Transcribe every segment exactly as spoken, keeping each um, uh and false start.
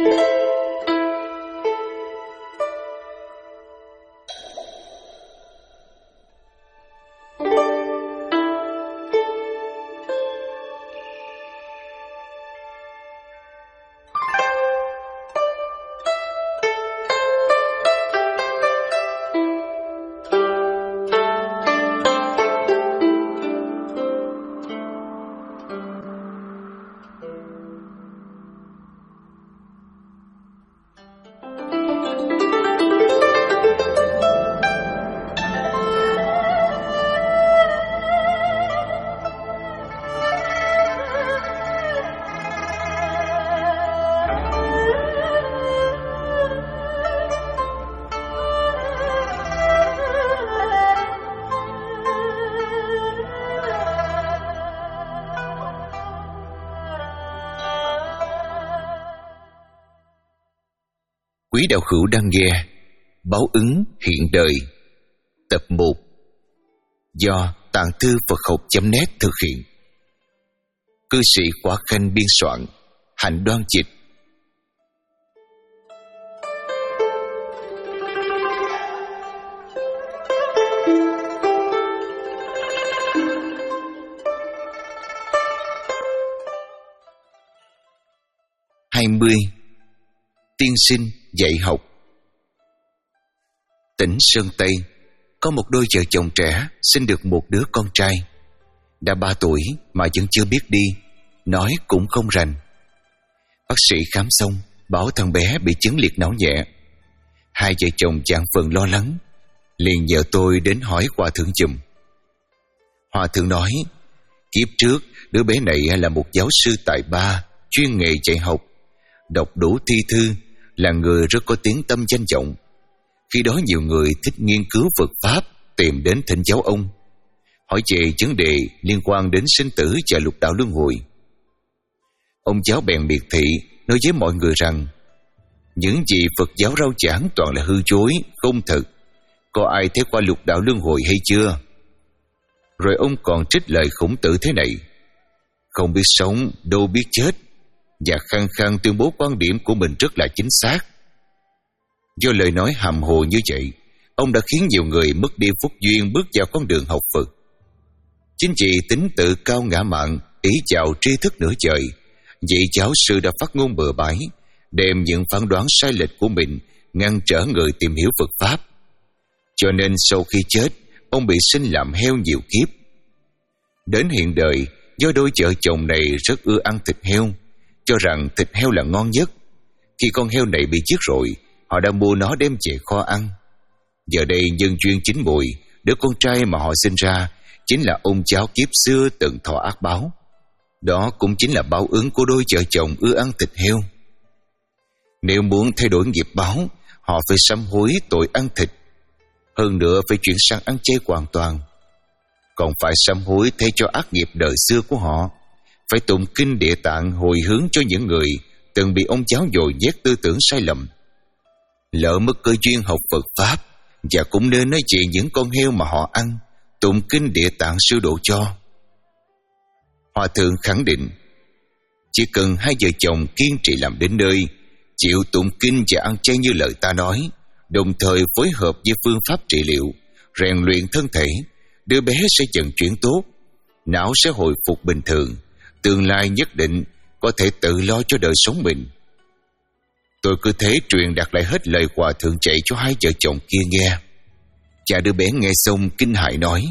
Quý đạo hữu đang nghe Báo ứng hiện đời tập một do Tạng Thư Phật học chấm net thực hiện. Cư sĩ Khỏa Khanh biên soạn, Hạnh Đoan dịch. hai mươi. Tiên sinh dạy học. Tỉnh Sơn Tây có một đôi vợ chồng trẻ sinh được một đứa con trai. Đã ba tuổi mà vẫn chưa biết đi, nói cũng không rành. Bác sĩ khám xong bảo thằng bé bị chứng liệt não nhẹ. Hai vợ chồng chẳng phần lo lắng, liền nhờ tôi đến hỏi hòa thượng giùm. Hòa thượng nói, kiếp trước đứa bé này là một giáo sư tài ba, chuyên nghề dạy học, đọc đủ thi thư, là người rất có tiếng tâm danh vọng. Khi đó nhiều người thích nghiên cứu Phật Pháp tìm đến thỉnh giáo ông, hỏi về vấn đề liên quan đến sinh tử và lục đạo luân hồi. Ông giáo bèn miệt thị nói với mọi người rằng những gì Phật giáo rao giảng toàn là hư dối, không thật. Có ai thấy qua lục đạo luân hồi hay chưa? Rồi ông còn trích lời Khổng Tử thế này: không biết sống, đâu biết chết, và khăng khăng tuyên bố quan điểm của mình rất là chính xác. Do lời nói hàm hồ như vậy, ông đã khiến nhiều người mất đi phúc duyên bước vào con đường học Phật. Chính vì tính tự cao ngã mạn, ý chào tri thức nửa trời, vị giáo sư đã phát ngôn bừa bãi, đem những phán đoán sai lệch của mình ngăn trở người tìm hiểu Phật Pháp. Cho nên sau khi chết, ông bị sinh làm heo nhiều kiếp. Đến hiện đời, do đôi vợ chồng này rất ưa ăn thịt heo, cho rằng thịt heo là ngon nhất. Khi con heo này bị giết rồi, họ đã mua nó đem về kho ăn. Giờ đây nhân duyên chín mùi, đứa con trai mà họ sinh ra chính là ông cháu kiếp xưa từng thọ ác báo. Đó cũng chính là báo ứng của đôi vợ chồng ưa ăn thịt heo. Nếu muốn thay đổi nghiệp báo, họ phải sám hối tội ăn thịt, hơn nữa phải chuyển sang ăn chay hoàn toàn. Còn phải sám hối thay cho ác nghiệp đời xưa của họ, phải tụng kinh Địa Tạng hồi hướng cho những người từng bị ông cháu dồi nhét tư tưởng sai lầm. Lỡ mất cơ duyên học Phật Pháp, và cũng nên nói chuyện những con heo mà họ ăn, tụng kinh Địa Tạng siêu độ cho. Hòa thượng khẳng định, chỉ cần hai vợ chồng kiên trì làm đến nơi, chịu tụng kinh và ăn chay như lời ta nói, đồng thời phối hợp với phương pháp trị liệu, rèn luyện thân thể, đứa bé sẽ dần chuyển tốt, não sẽ hồi phục bình thường, tương lai nhất định có thể tự lo cho đời sống mình. Tôi cứ thế truyền đạt lại hết lời hòa thượng dạy cho hai vợ chồng kia nghe. Cha đứa bé nghe xong kinh hãi nói,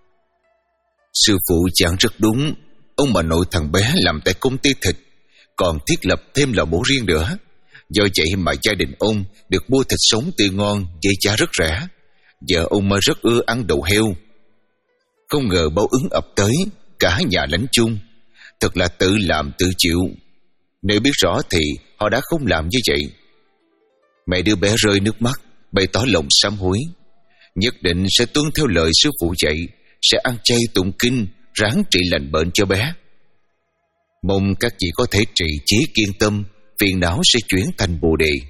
sư phụ giảng rất đúng. Ông bà nội thằng bé làm tại công ty thịt, còn thiết lập thêm lò mổ riêng nữa. Do vậy mà gia đình ông được mua thịt sống tươi ngon với giá rất rẻ. Vợ ông mà rất ưa ăn đầu heo. Không ngờ báo ứng ập tới, cả nhà lãnh chung. Thật là tự làm tự chịu. Nếu biết rõ thì họ đã không làm như vậy. Mẹ đứa bé rơi nước mắt, bày tỏ lòng sám hối, nhất định sẽ tuân theo lời sư phụ dạy, sẽ ăn chay tụng kinh, ráng trị lành bệnh cho bé. Mong các vị có thể trị trí kiên tâm, phiền não sẽ chuyển thành bồ đề.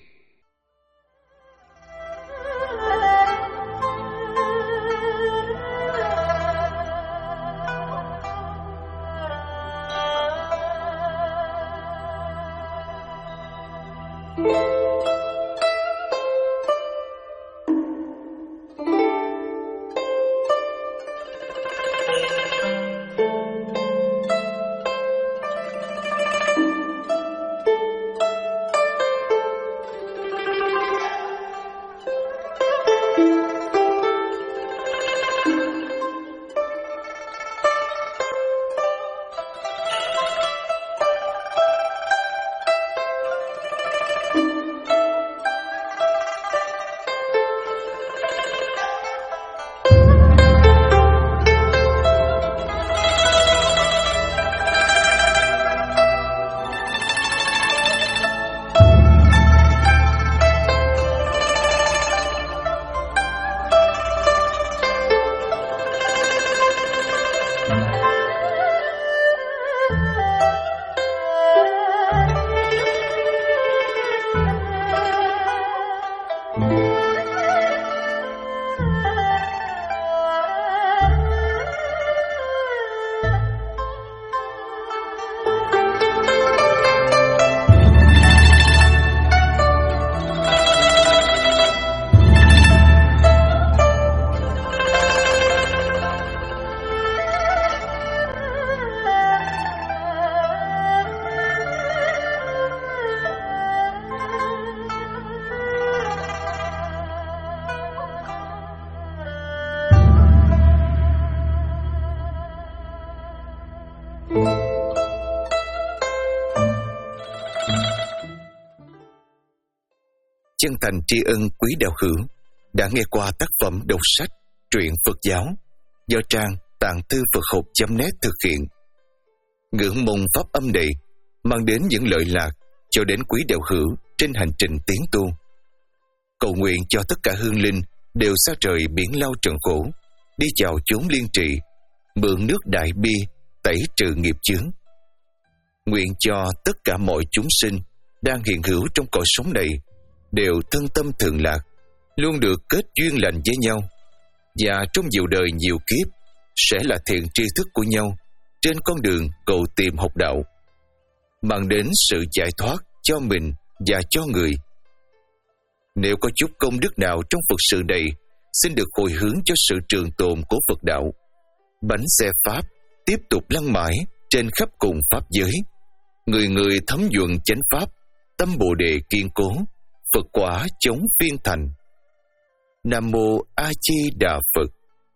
chân thành tri ân quý đạo hữu đã nghe qua tác phẩm đọc sách truyện Phật giáo do trang tạng thư Phật học chấm net thực hiện. Ngưỡng mong pháp âm này mang đến những lợi lạc cho đến quý đạo hữu trên hành trình tiến tu. Cầu nguyện cho tất cả hương linh đều xa trời biển lao trần khổ, đi vào chốn liên trị, mượn nước đại bi tẩy trừ nghiệp chướng. Nguyện cho tất cả mọi chúng sinh đang hiện hữu trong cõi sống này đều thân tâm thường lạc, luôn được kết duyên lành với nhau, và trong nhiều đời nhiều kiếp sẽ là thiện tri thức của nhau trên con đường cầu tìm học đạo, mang đến sự giải thoát cho mình và cho người. Nếu có chút công đức nào trong Phật sự này, xin được hồi hướng cho sự trường tồn của Phật đạo. Bánh xe Pháp tiếp tục lăn mãi trên khắp cùng Pháp giới. Người người thấm nhuận chánh Pháp, tâm Bồ Đề kiên cố, Phật quả chống phiên thành. Nam Mô A Di Đà Phật.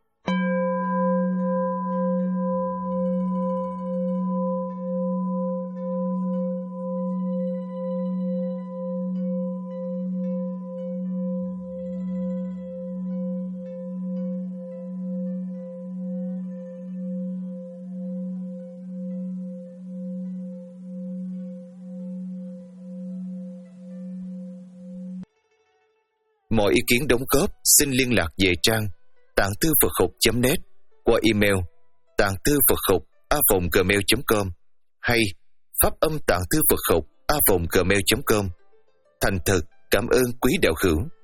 Mọi ý kiến đóng góp xin liên lạc về trang tạng thư Phật học chấm net qua email tạng thư Phật học a vòng gmail chấm com hay pháp âm tạng thư Phật học a vòng gmail chấm com. Thành thật cảm ơn quý đạo hữu.